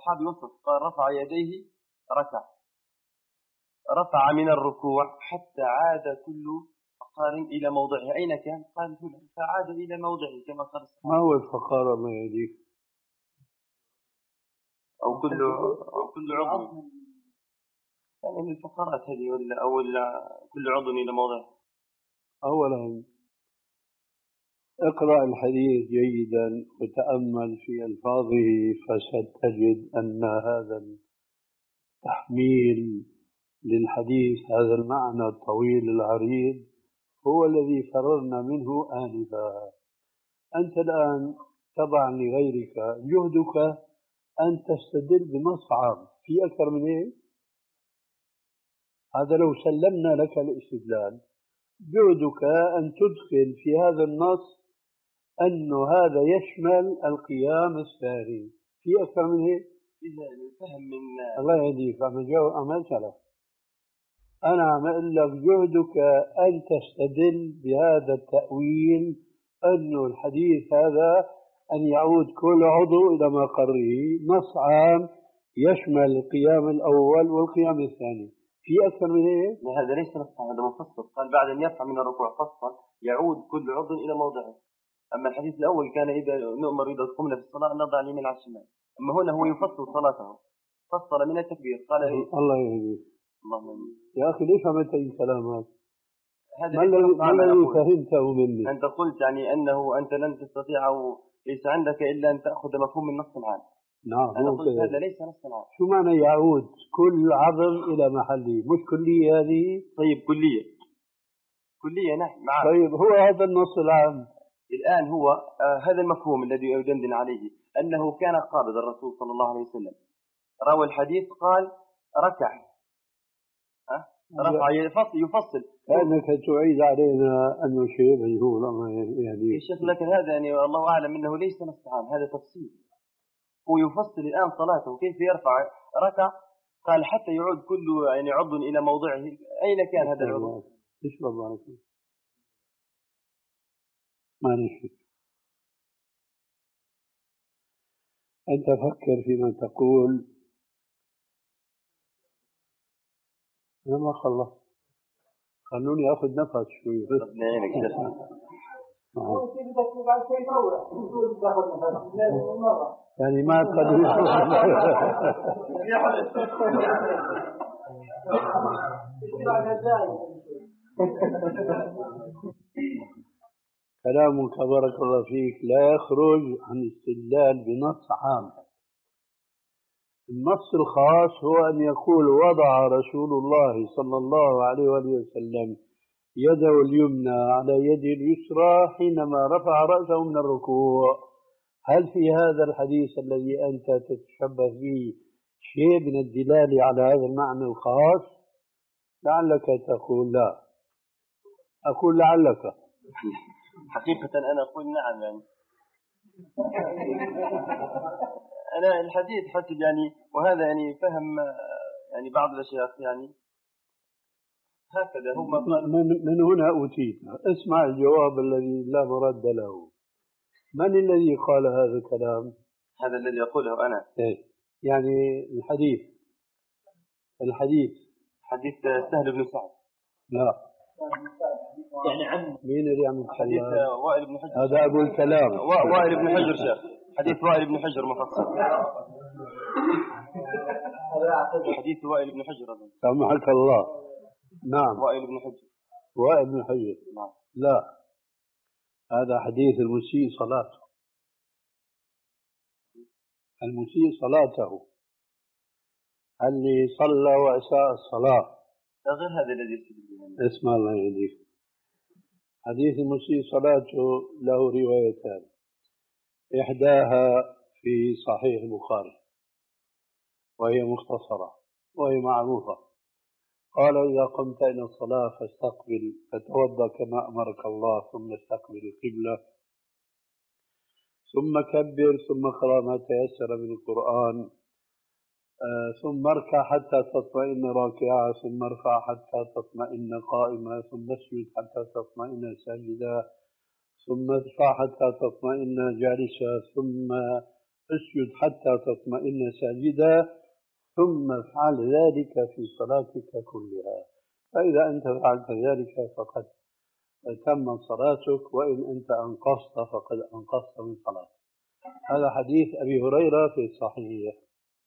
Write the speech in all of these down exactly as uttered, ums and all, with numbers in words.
الصحابي وصف قال رفع يديه ركع، رفع من الركوع حتى عاد كل فقار إلى موضعه. أين كان؟ قال هنا، فعاد إلى موضعه كما قال الصحابي. ما هو الفقار الله يهديك؟ أو كل أو كل عضو، يعني من الفقرات هذه، ولا أو كل عضو إلى موضعه. أولا اقرأ الحديث جيدا وتأمل في ألفاظه فستجد أن هذا التحميل للحديث، هذا المعنى الطويل العريض، هو الذي فررنا منه آنفا. أنت الآن تضع لغيرك جهدك أن تستدل بنص عام، في أكثر من هيك؟ هذا لو سلمنا لك الاستدلال، جهدك أن تدخل في هذا النص أن هذا يشمل القيام الساري، في أكثر من هيك؟ فهم من الله يهديك. عم جاوب عملت لك، أنا عم أقول لك جهدك أن تستدل بهذا التأويل أن الحديث هذا أن يعود كل عضو إلى مقره، نص عام يشمل القيام الأول والقيام الثاني، في أكثر من هيك؟ هذا ليس نص، هذا مفصل. قال بعد أن يرفع من الركوع فصل يعود كل عضو إلى موضعه. أما الحديث الأول كان إذا نؤمر إذا قمنا في الصلاة أن نضع اليمين على الشمال. أما هنا هو يفصل صلاته، فصل من التكبير. قال الله يهديك. اللهم يا أخي ليش عملت أي كلامات؟ هذا ما الذي فهمته مني؟ أنت قلت يعني أنه أنت لن تستطيع أو ليس عندك إلا أن تأخذ مفهوم من نص عام. نعم، أنا قلت هذا ليس نص عام. شو معنى يعود كل عظم إلى محله؟ مش كلية هذه؟ طيب كلية، كلية نعم معه. طيب هو هذا النص العام. الآن هو آه هذا المفهوم الذي يدندن عليه أنه كان قابض الرسول صلى الله عليه وسلم، روى الحديث قال ركع، أه؟ رفع يفصل يفصل كأنك تعيد علينا أنه شيء مجهول. الله يعني يا شيخ، لكن هذا يعني الله أعلم أنه ليس نص عام، هذا تفصيل. هو يفصل الآن صلاته كيف يرفع ركع، قال حتى يعود كل يعني عضو إلى موضعه. أين كان هذا العضو؟ إيش بالله ما نشوف. أنت فكر فيما تقول. أنا ما خلصت، خلوني أخذ نفس شوي بس. ربنا يعينك شيخ. يعني ما تقدر كلامك بارك الله فيك لا يخرج عن استدلال بنص عام. النص الخاص هو أن يقول وضع رسول الله صلى الله عليه وسلم يده اليمنى على يده اليسرى حينما رفع رأسه من الركوع. هل في هذا الحديث الذي أنت تتشبه به شيء من الدلالة على هذا المعنى الخاص؟ لعلك تقول لا، أقول لعلك. حقيقة أنا أقول نعم. يعني أنا الحديث حسب يعني، وهذا يعني فهم يعني بعض الأشياء يعني هكذا هم من, من هنا أوتيت. اسمع الجواب الذي لا مرد له. من الذي قال هذا الكلام؟ هذا الذي أقوله أنا. إيه؟ يعني الحديث الحديث حديث سهل بن سعد. لا يعني عن مين اللي عم حديث وائل بن حجر. هذا أبو الكلام وائل بن حجر شيخ. حديث وائل بن حجر مفصل. حديث وائل بن حجر. سامحك الله. نعم وائل بن حجر. وائل بن حجر. نعم. لا، هذا حديث المسيء صلاته. المسيء صلاته اللي صلى وأساء الصلاة. غير هذا الذي اسمع الله يهديك. حديث المسيء صلاته له روايتان، إحداها في صحيح البخاري وهي مختصرة وهي معروفة. قال إذا قمت إلى الصلاة فاستقبل فتوضأ كما أمرك الله، ثم استقبل القبلة، ثم كبر، ثم اقرأ ما تيسر من القرآن، آه ثم اركع حتى تطمئن راكعا، ثم ارفع حتى تطمئن قائما، ثم اسجد حتى تطمئن ساجدا، ثم ارفع حتى تطمئن جالسا، ثم اسجد حتى تطمئن ساجدا ثم افعل ذلك في صلاتك كلها. فإذا أنت فعلت ذلك فقد تمت صلاتك، وإن أنت أنقصت فقد أنقصت من صلاتك. هذا حديث أبي هريرة في الصحيح.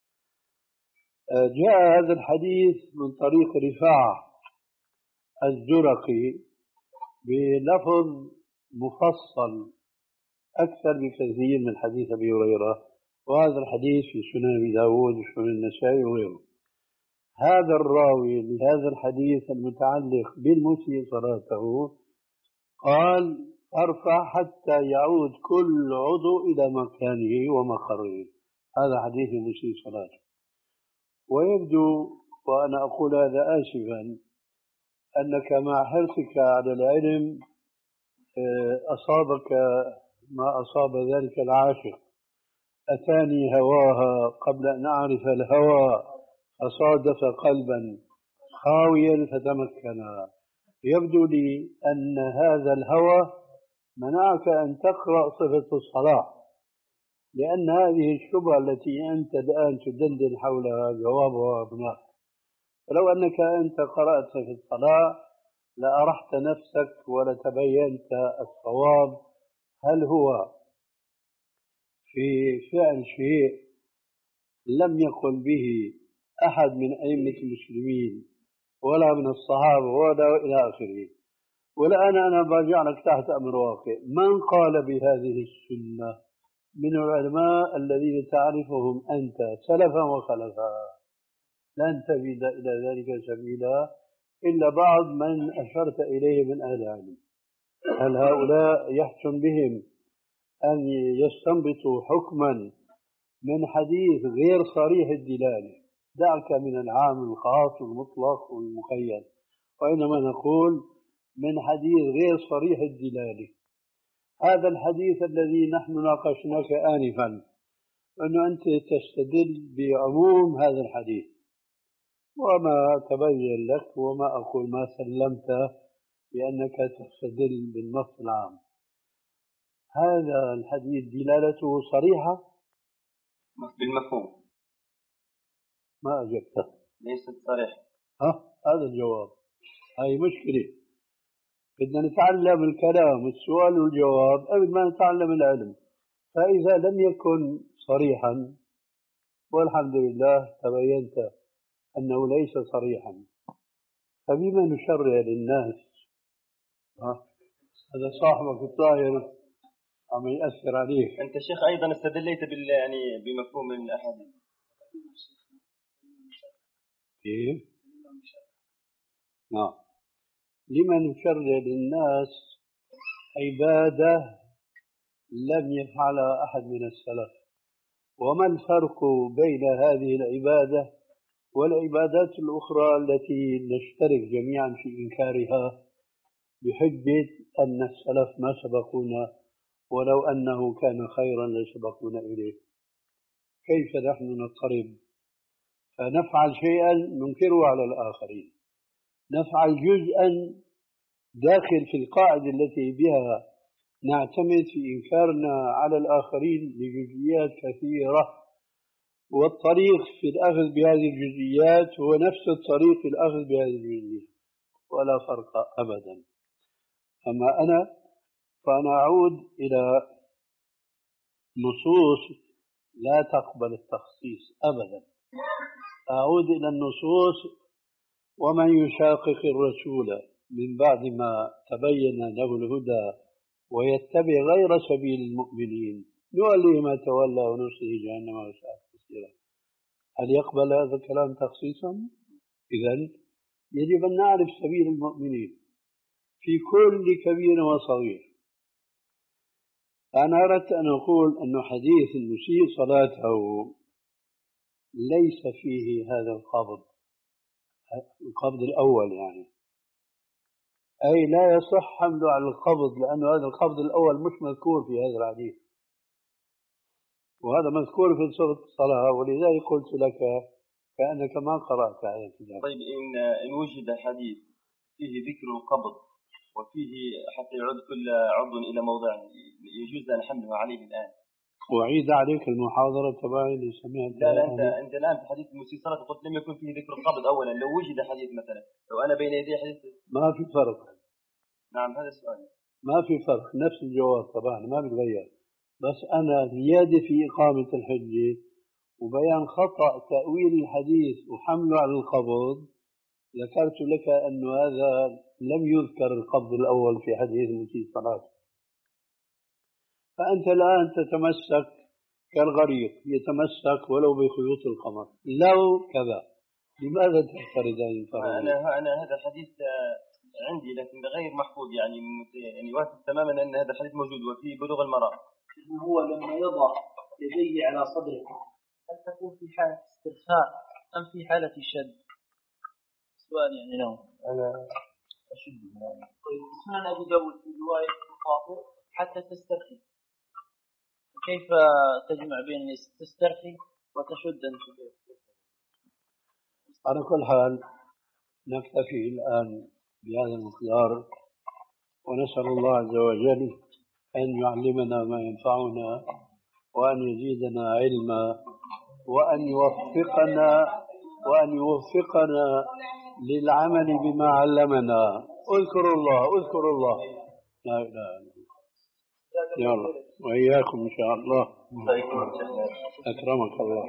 جاء هذا الحديث من طريق رفاعة الزرقي بلفظ مفصل أكثر بكثير من حديث أبي هريرة، وهذا الحديث في سنن أبي داود وسنن النسائي وغيره. هذا الراوي لهذا الحديث المتعلق بالمسيء صلاته قال ارفع حتى يعود كل عضو إلى مكانه ومقره. هذا حديث المسيء صلاته. ويبدو، وأنا أقول هذا آسفا، أنك مع حرصك على العلم أصابك ما أصاب ذلك العاشق. أتاني هواها قبل أن أعرف الهوى، فصادف قلبا خاويا فتمكنا. يبدو لي أن هذا الهوى منعك أن تقرأ صفة الصلاة، لأن هذه الشبهة التي أنت الآن تدندن حولها جوابها هناك. فلو أنك أنت قرأت صفة الصلاة لأرحت نفسك ولتبينت الصواب. هل هو في فعل شيء لم يقل به أحد من أئمة المسلمين ولا من الصحابة ولا إلى آخره؟ والآن أنا برجع لك تحت أمر واقع. من قال بهذه السنة من العلماء الذين تعرفهم أنت سلفا وخلفا؟ لن تجد إلى ذلك سبيلا إلا بعض من أشرت إليه من أهل العلم. هل هؤلاء يحسن بهم أن يستنبطوا حكما من حديث غير صريح الدلالة؟ دعك من العام الخاص والمطلق والمقيد، وإنما نقول من حديث غير صريح الدلالة. هذا الحديث الذي نحن ناقشناك آنفا، أنه أنت تستدل بعموم هذا الحديث وما تبين لك، وما أقول ما سلمت بأنك تستدل بالنص العام. هذا الحديث دلالته صريحة بالمفهوم. ما أجبته. ليست صريحة. ها هذا الجواب. هاي مشكلة. بدنا نتعلم الكلام، السؤال والجواب، قبل ما نتعلم العلم. فإذا لم يكن صريحا، والحمد لله تبينت أنه ليس صريحا، فبما نشرع للناس؟ ها؟ هذا صاحبك الطاهر عم يأثر عليك. أنت شيخ أيضا استدليت بال يعني بمفهوم الأحاديث. كيف؟ نعم. لما نشرع للناس عبادة لم يفعلها أحد من السلف. وما الفرق بين هذه العبادة والعبادات الأخرى التي نشترك جميعا في إنكارها بحجة أن السلف ما سبقونا، ولو أنه كان خيرا لسبقونا إليه؟ كيف نحن نضطرب فنفعل شيئا ننكره على الآخرين، نفعل جزءا داخل في القاعدة التي بها نعتمد في إنكارنا على الآخرين لجزئيات كثيرة، والطريق في الأخذ بهذه الجزئيات هو نفس الطريق في الأخذ بهذه الجزئيات، ولا فرق أبدا. أما أنا فأنا أعود إلى نصوص لا تقبل التخصيص أبدا. أعود إلى النصوص: ومن يشاقق الرسول من بعد ما تبين له الهدى ويتبع غير سبيل المؤمنين نوليه ما تولى ونصله جهنم وساءت مصيرا. هل يقبل هذا الكلام تخصيصا؟ إذن يجب أن نعرف سبيل المؤمنين في كل كبير وصغير. أنا أردت أن أقول أن حديث المسيء صلاته ليس فيه هذا القبض، القبض الأول يعني، أي لا يصح حمله على القبض، لأن هذا القبض الأول مش مذكور في هذا الحديث، وهذا مذكور في صفة الصلاة، ولذلك قلت لك كأنك ما قرأت هذا الكتاب. طيب إن إن وجد حديث فيه ذكر القبض وفيه حتى يعود كل عضو إلى موضعه، يجوز أن حمله عليه الآن؟ أعيد عليك المحاضرة تبعي اللي سمعتها. لا لا أنت أنت الآن في حديث المسيء صلاته قلت لم يكن فيه ذكر القبض أولا، لو وجد حديث مثلا، لو أنا بين يدي حديث. ما في فرق. نعم هذا السؤال. ما في فرق، نفس الجواب طبعا ما بيتغير، بس أنا زيادة في إقامة الحجة وبيان خطأ تأويل الحديث وحمله على القبض. ذكرت لك أن هذا لم يذكر القبض الأول في حديث المسيء صلاته، فأنت الآن تتمسك كالغريق يتمسك ولو بخيوط القمر، لو كذا. لماذا تعترض هذه الفرضية؟ أنا أنا هذا الحديث عندي لكن غير محفوظ، يعني يعني واثق تماما أن هذا الحديث موجود وفي بلوغ المرام. هو لما يضع يديه على صدره هل تكون في حالة استرخاء أم في حالة شد؟ سؤال يعني له. أنا أشد. طيب سنن أبي داود في رواية الخاطر حتى تسترخي، كيف تجمع بين تسترخي وتشد أنت؟ على كل حال نكتفي الآن بهذا المقدار، ونسأل الله عز وجل أن يعلمنا ما ينفعنا وأن يزيدنا علما وأن يوفقنا وأن يوفقنا للعمل بما علمنا. اذكروا الله اذكروا الله لا إله إلا الله. يلا وإياكم إن شاء الله. أكرمك الله.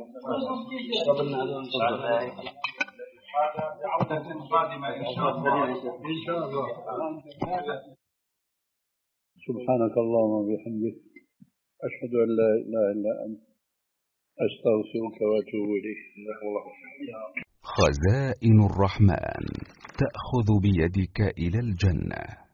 سبحانك اللهم وبحمدك أشهد أن لا إله إلا أنت أستغفرك وأتوب إليك. خزائن الرحمن تأخذ بيدك إلى الجنة.